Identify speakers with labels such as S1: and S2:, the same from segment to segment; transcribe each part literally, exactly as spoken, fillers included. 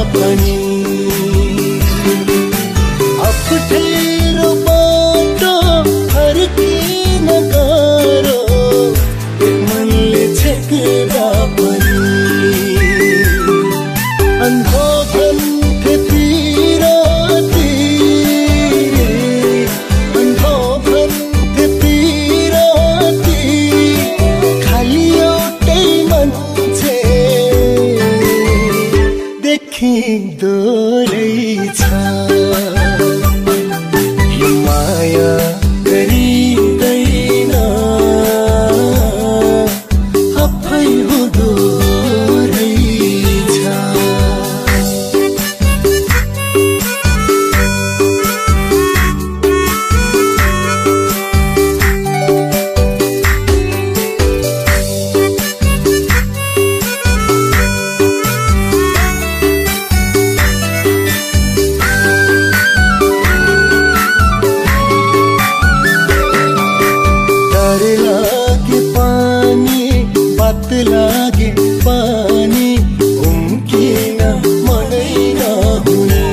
S1: पनि अप्ठ्यारो बाटो फर्किन गाह्रो एक मनले छेक्दा पनि अन्धो भन्थे पिराती अन्धो भन्थे पिराती खाली एउटै मान्छे देखिँदो रहेछ यो माया गरिँदैन आफै हुँदो रहेछ। लागे पानी उम्किन मनै नहुने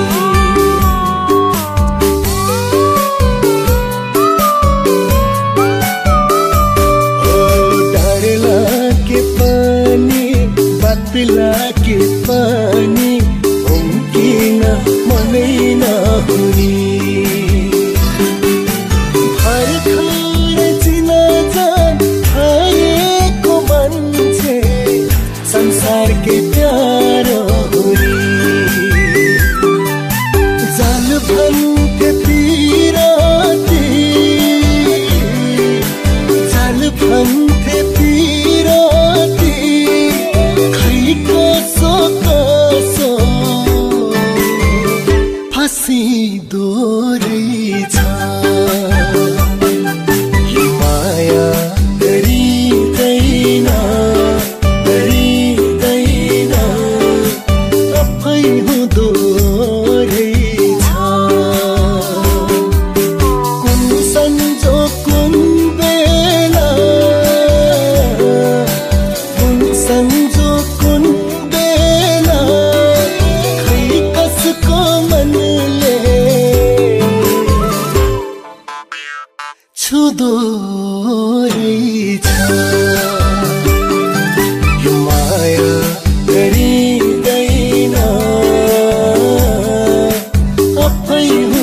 S1: ओ डर लागे पानी बात लागे पानी उम्किन मनै नहुने संसार के प्यारो हुरी जाल भन्थे पिराती जाल भन्थे पिराती खै कसो कसो फाँसिदो रहेछ यो माया गरिँदैन हुँदो रहेछ कुन संजोग कुन बेला कुन संजोग कुन बेला खै कसको मनले छुँदो रहेछ यो माया गरिँदैन आफै